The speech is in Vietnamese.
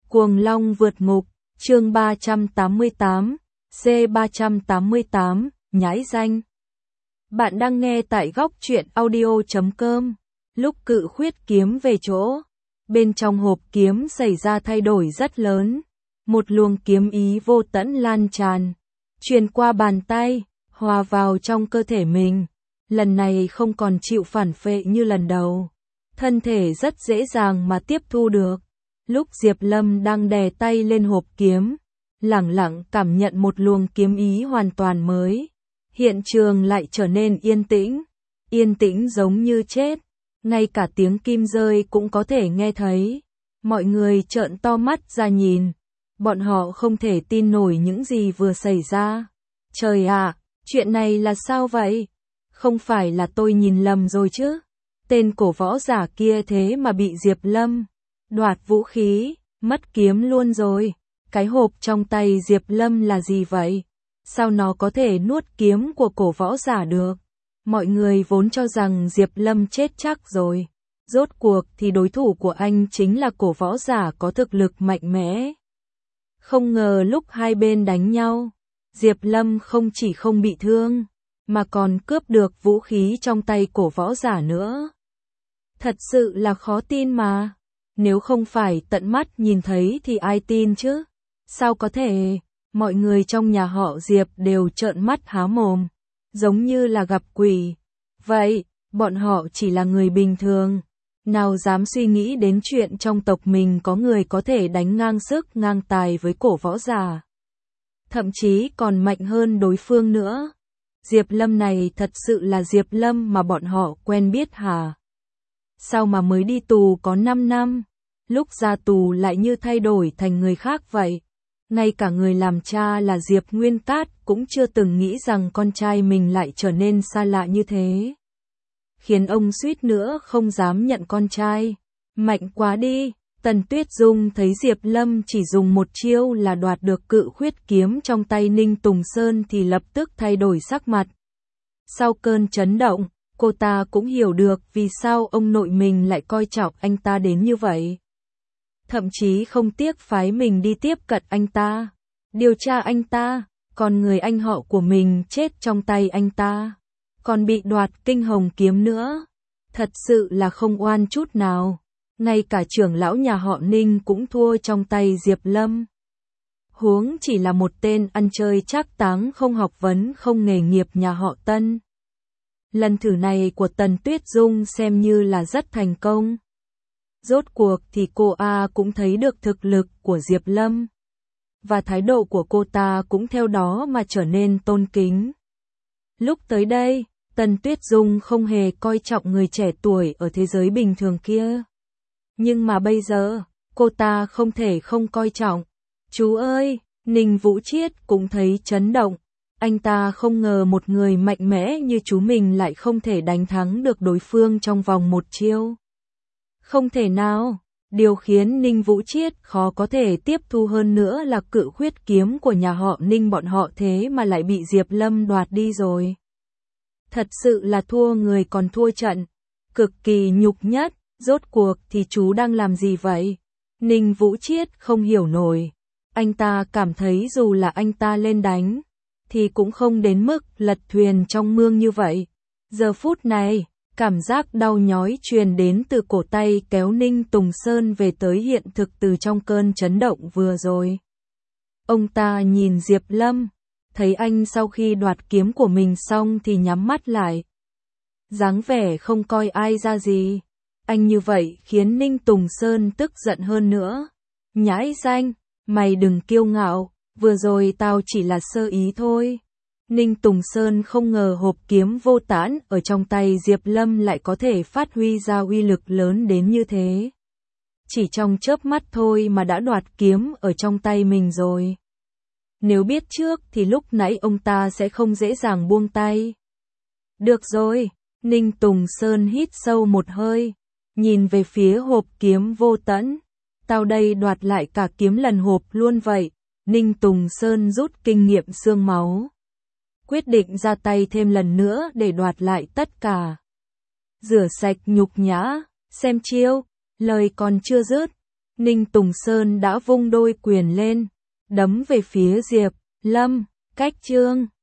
Cuồng Long vượt ngục, chương 388, C388, nhãi danh. Bạn đang nghe tại góc truyện audio.com. Lúc Cự Khuyết kiếm về chỗ, bên trong hộp kiếm xảy ra thay đổi rất lớn. Một luồng kiếm ý vô tận lan tràn, truyền qua bàn tay, hòa vào trong cơ thể mình. Lần này không còn chịu phản phệ như lần đầu. Thân thể rất dễ dàng mà tiếp thu được. Lúc Diệp Lâm đang đè tay lên hộp kiếm, lẳng lặng cảm nhận một luồng kiếm ý hoàn toàn mới. Hiện trường lại trở nên yên tĩnh giống như chết. Ngay cả tiếng kim rơi cũng có thể nghe thấy. Mọi người trợn to mắt ra nhìn. Bọn họ không thể tin nổi những gì vừa xảy ra. Trời ạ, chuyện này là sao vậy? Không phải là tôi nhìn lầm rồi chứ? Tên cổ võ giả kia thế mà bị Diệp Lâm đoạt vũ khí, mất kiếm luôn rồi. Cái hộp trong tay Diệp Lâm là gì vậy? Sao nó có thể nuốt kiếm của cổ võ giả được? Mọi người vốn cho rằng Diệp Lâm chết chắc rồi. Rốt cuộc thì đối thủ của anh chính là cổ võ giả có thực lực mạnh mẽ. Không ngờ lúc hai bên đánh nhau, Diệp Lâm không chỉ không bị thương, mà còn cướp được vũ khí trong tay cổ võ giả nữa. Thật sự là khó tin mà. Nếu không phải tận mắt nhìn thấy thì ai tin chứ? Sao có thể? Mọi người trong nhà họ Diệp đều trợn mắt há mồm, giống như là gặp quỷ. Vậy, bọn họ chỉ là người bình thường, nào dám suy nghĩ đến chuyện trong tộc mình có người có thể đánh ngang sức ngang tài với cổ võ giả. Thậm chí còn mạnh hơn đối phương nữa. Diệp Lâm này thật sự là Diệp Lâm mà bọn họ quen biết hả? Sao mà mới đi tù có 5 năm, lúc ra tù lại như thay đổi thành người khác vậy? Ngay cả người làm cha là Diệp Nguyên Cát cũng chưa từng nghĩ rằng con trai mình lại trở nên xa lạ như thế. Khiến ông suýt nữa không dám nhận con trai. Mạnh quá đi. Tần Tuyết Dung thấy Diệp Lâm chỉ dùng một chiêu là đoạt được Cự Khuyết kiếm trong tay Ninh Tùng Sơn thì lập tức thay đổi sắc mặt. Sau cơn chấn động, cô ta cũng hiểu được vì sao ông nội mình lại coi trọng anh ta đến như vậy. Thậm chí không tiếc phái mình đi tiếp cận anh ta, điều tra anh ta, còn người anh họ của mình chết trong tay anh ta, còn bị đoạt Kinh Hồng kiếm nữa. Thật sự là không oan chút nào. Ngay cả trưởng lão nhà họ Ninh cũng thua trong tay Diệp Lâm. Huống chỉ là một tên ăn chơi trác táng không học vấn không nghề nghiệp nhà họ Tân. Lần thử này của Tần Tuyết Dung xem như là rất thành công. Rốt cuộc thì cô cũng thấy được thực lực của Diệp Lâm. Và thái độ của cô ta cũng theo đó mà trở nên tôn kính. Lúc tới đây, Tần Tuyết Dung không hề coi trọng người trẻ tuổi ở thế giới bình thường kia. Nhưng mà bây giờ, cô ta không thể không coi trọng. Chú ơi, Ninh Vũ Chiết cũng thấy chấn động. Anh ta không ngờ một người mạnh mẽ như chú mình lại không thể đánh thắng được đối phương trong vòng một chiêu. Không thể nào. Điều khiến Ninh Vũ Chiết khó có thể tiếp thu hơn nữa là Cự Khuyết kiếm của nhà họ Ninh bọn họ thế mà lại bị Diệp Lâm đoạt đi rồi. Thật sự là thua người còn thua trận. Cực kỳ nhục nhất. Rốt cuộc thì chú đang làm gì vậy? Ninh Vũ Chiết không hiểu nổi. Anh ta cảm thấy dù là anh ta lên đánh, thì cũng không đến mức lật thuyền trong mương như vậy. Giờ phút này, cảm giác đau nhói truyền đến từ cổ tay kéo Ninh Tùng Sơn về tới hiện thực từ trong cơn chấn động vừa rồi. Ông ta nhìn Diệp Lâm, thấy anh sau khi đoạt kiếm của mình xong thì nhắm mắt lại. Dáng vẻ không coi ai ra gì. Anh như vậy khiến Ninh Tùng Sơn tức giận hơn nữa. Nhãi danh, mày đừng kiêu ngạo, vừa rồi tao chỉ là sơ ý thôi. Ninh Tùng Sơn không ngờ hộp kiếm vô tản ở trong tay Diệp Lâm lại có thể phát huy ra uy lực lớn đến như thế. Chỉ trong chớp mắt thôi mà đã đoạt kiếm ở trong tay mình rồi. Nếu biết trước thì lúc nãy ông ta sẽ không dễ dàng buông tay. Được rồi, Ninh Tùng Sơn hít sâu một hơi. Nhìn về phía hộp kiếm vô tận. Tao đây đoạt lại cả kiếm lần hộp luôn vậy. Ninh Tùng Sơn rút kinh nghiệm xương máu. Quyết định ra tay thêm lần nữa để đoạt lại tất cả. Rửa sạch nhục nhã, xem chiêu, lời còn chưa dứt. Ninh Tùng Sơn đã vung đôi quyền lên, đấm về phía Diệp Lâm, cách Trương